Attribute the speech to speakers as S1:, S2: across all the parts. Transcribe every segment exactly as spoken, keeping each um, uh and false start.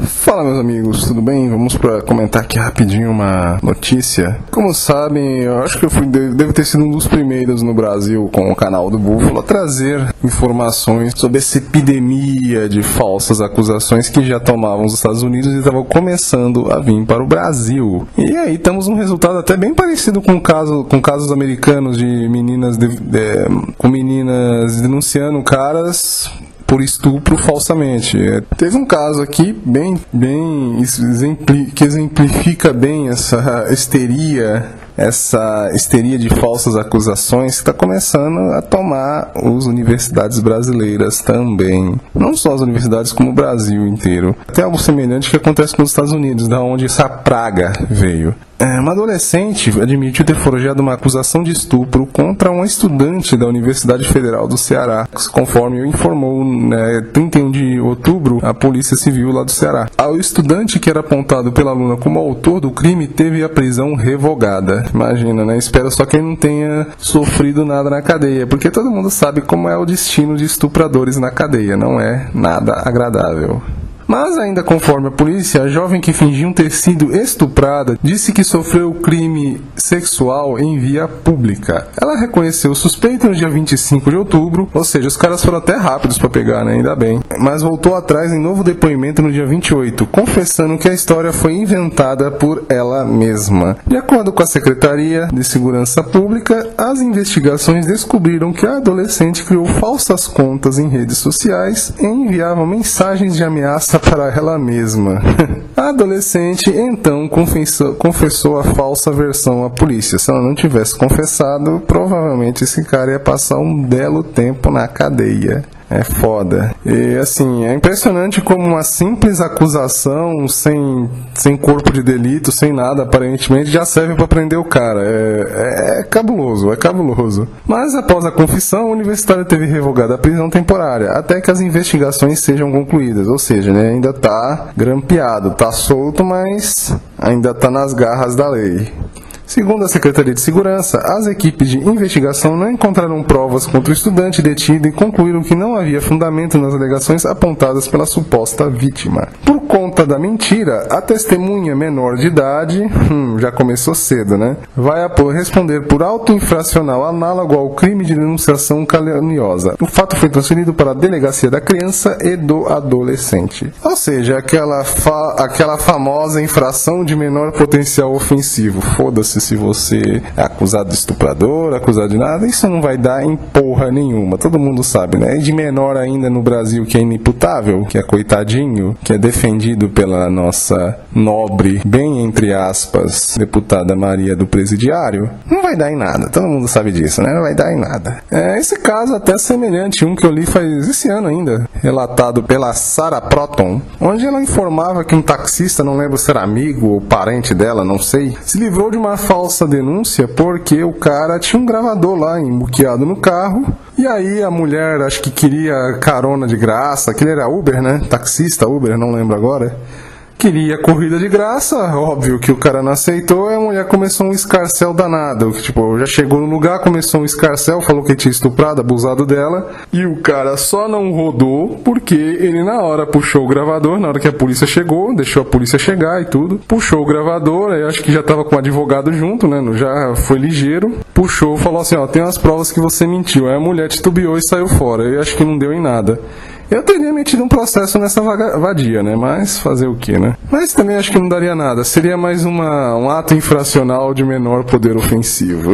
S1: Fala, meus amigos, tudo bem? Vamos para comentar aqui rapidinho uma notícia. Como sabem, eu acho que eu fui, devo ter sido um dos primeiros no Brasil com o canal do Búfalo a trazer informações sobre essa epidemia de falsas acusações que já tomavam os Estados Unidos e estavam começando a vir para o Brasil. E aí temos um resultado até bem parecido com, o caso, com casos americanos de meninas de, de, com meninas denunciando caras por estupro falsamente. Teve um caso aqui bem, bem exempli, que exemplifica bem essa histeria, essa histeria de falsas acusações que está começando a tomar as universidades brasileiras também. Não só as universidades, como o Brasil inteiro. Tem algo semelhante que acontece nos Estados Unidos, da onde essa praga veio. Uma adolescente admitiu ter forjado uma acusação de estupro contra uma estudante da Universidade Federal do Ceará, conforme informou, né, trinta e um de outubro, a Polícia Civil lá do Ceará. O estudante, que era apontado pela aluna como autor do crime, teve a prisão revogada. Imagina, né? Espero só que ele não tenha sofrido nada na cadeia, porque todo mundo sabe como é o destino de estupradores na cadeia, não é nada agradável. Mas ainda conforme a polícia, a jovem que fingiu ter sido estuprada disse que sofreu crime sexual em via pública. Ela reconheceu o suspeito no dia vinte e cinco de outubro, ou seja, os caras foram até rápidos para pegar, né? Ainda bem. Mas voltou atrás em novo depoimento no dia vinte e oito, confessando que a história foi inventada por ela mesma. De acordo com a Secretaria de Segurança Pública, as investigações descobriram que a adolescente criou falsas contas em redes sociais e enviava mensagens de ameaça para ela mesma. A adolescente então confessou, confessou a falsa versão à polícia. Se ela não tivesse confessado, provavelmente esse cara ia passar um belo tempo na cadeia. É foda. E assim, é impressionante como uma simples acusação, sem, sem corpo de delito, sem nada aparentemente, já serve para prender o cara. É, é, é cabuloso, é cabuloso. Mas após a confissão, o universitário teve revogada a prisão temporária, até que as investigações sejam concluídas. Ou seja, né, ainda tá grampeado, tá solto, mas ainda tá nas garras da lei. Segundo a Secretaria de Segurança, as equipes de investigação não encontraram provas contra o estudante detido e concluíram que não havia fundamento nas alegações apontadas pela suposta vítima. Por conta da mentira, a testemunha menor de idade, hum, já começou cedo, né? Vai responder por auto infracional análogo ao crime de denunciação caluniosa. O fato foi transferido para a delegacia da criança e do adolescente. Ou seja, aquela, fa aquela famosa infração de menor potencial ofensivo. Foda-se se você é acusado de estuprador, acusado de nada, isso não vai dar em porra nenhuma, todo mundo sabe, né? E de menor ainda no Brasil, que é inimputável, que é coitadinho, que é defendido pela nossa nobre, bem entre aspas, deputada Maria do Presidiário, não vai dar em nada, todo mundo sabe disso, né? Não vai dar em nada. É, esse caso até semelhante, um que eu li faz esse ano ainda, relatado pela Sarah Proton, onde ela informava que um taxista, não lembro se era amigo ou parente dela, não sei, se livrou de uma falsa denúncia porque o cara tinha um gravador lá embuqueado no carro, e aí a mulher acho que queria carona de graça, aquele era Uber, né? Taxista Uber, não lembro agora. Queria corrida de graça, óbvio que o cara não aceitou, e a mulher começou um escarcéu danado, que, tipo, já chegou no lugar, começou um escarcéu, falou que tinha estuprado, abusado dela, e o cara só não rodou porque ele na hora puxou o gravador, na hora que a polícia chegou, deixou a polícia chegar e tudo, puxou o gravador, aí acho que já tava com o advogado junto, né, já foi ligeiro, puxou, falou assim, ó, tem umas provas que você mentiu, aí a mulher titubeou e saiu fora, eu acho que não deu em nada. Eu teria metido um processo nessa vadia, né? Mas fazer o que, né? Mas também acho que não daria nada. Seria mais uma, um ato infracional de menor poder ofensivo.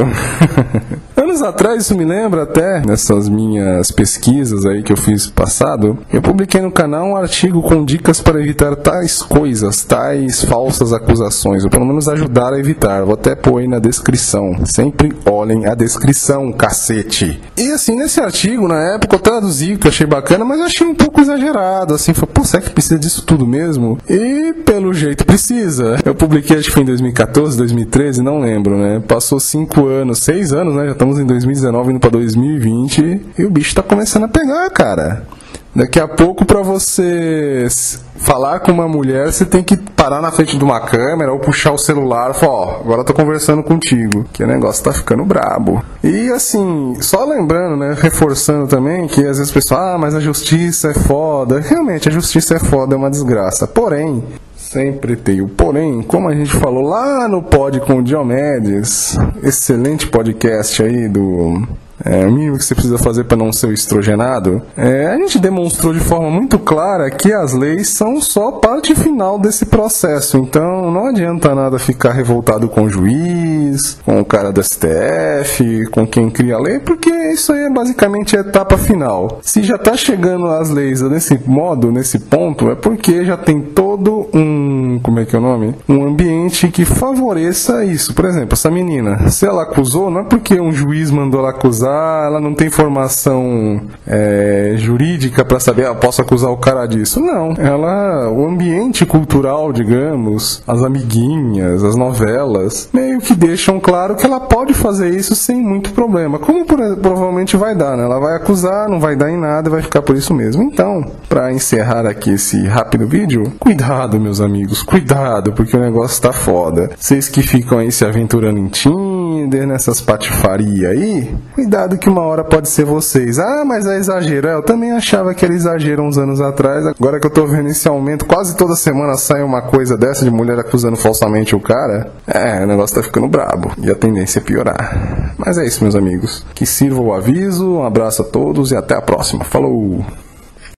S1: Anos atrás, isso me lembra até, nessas minhas pesquisas aí que eu fiz passado, eu publiquei no canal um artigo com dicas para evitar tais coisas, tais falsas acusações, ou pelo menos ajudar a evitar. Vou até pôr aí na descrição. Sempre olhem a descrição, cacete. E assim, nesse artigo, na época, eu traduzi, que eu achei bacana, mas eu achei um pouco exagerado, assim, falei, pô, será que precisa disso tudo mesmo? E pelo jeito precisa. Eu publiquei, acho que foi em dois mil e quatorze, dois mil e treze, não lembro, né? Passou cinco anos, seis anos, né? Já estamos em dois mil e dezenove, indo pra dois mil e vinte, e o bicho tá começando a pegar, cara. Daqui a pouco, pra você falar com uma mulher, você tem que parar na frente de uma câmera ou puxar o celular e falar, ó, agora eu tô conversando contigo, que o negócio tá ficando brabo. E assim, só lembrando, né, reforçando também, que às vezes o pessoal, ah, mas a justiça é foda. Realmente, a justiça é foda, é uma desgraça. Porém, sempre tem o porém, como a gente falou lá no Pod com o Diomedes, excelente podcast aí do... É, o mínimo que você precisa fazer para não ser estrogenado, é, a gente demonstrou de forma muito clara que as leis são só parte final desse processo. Então não adianta nada ficar revoltado com o juiz, com o cara do S T F, com quem cria a lei, porque isso aí é basicamente a etapa final. Se já está chegando as leis nesse modo, nesse ponto, é porque já tem todo um, como é que é o nome? Um ambiente que favoreça isso. Por exemplo, essa menina, se ela acusou, não é porque um juiz mandou ela acusar, ela não tem formação é, jurídica para saber, ah, posso acusar o cara disso. Não, ela, o ambiente cultural, digamos, as amiguinhas, as novelas, meio que deixam claro que ela pode fazer isso sem muito problema, como por, provavelmente vai dar, né? Ela vai acusar, não vai dar em nada, vai ficar por isso mesmo. Então, para encerrar aqui esse rápido vídeo, cuidado, meus amigos, cuidado, porque o negócio tá foda. Vocês que ficam aí se aventurando em Tinder, nessas patifarias aí, cuidado que uma hora pode ser vocês. Ah, mas é exagero. É, eu também achava que era exagero uns anos atrás. Agora que eu tô vendo esse aumento, quase toda semana sai uma coisa dessa de mulher acusando falsamente o cara. É, o negócio tá ficando brabo. E a tendência é piorar. Mas é isso, meus amigos. Que sirva o aviso. Um abraço a todos e até a próxima. Falou!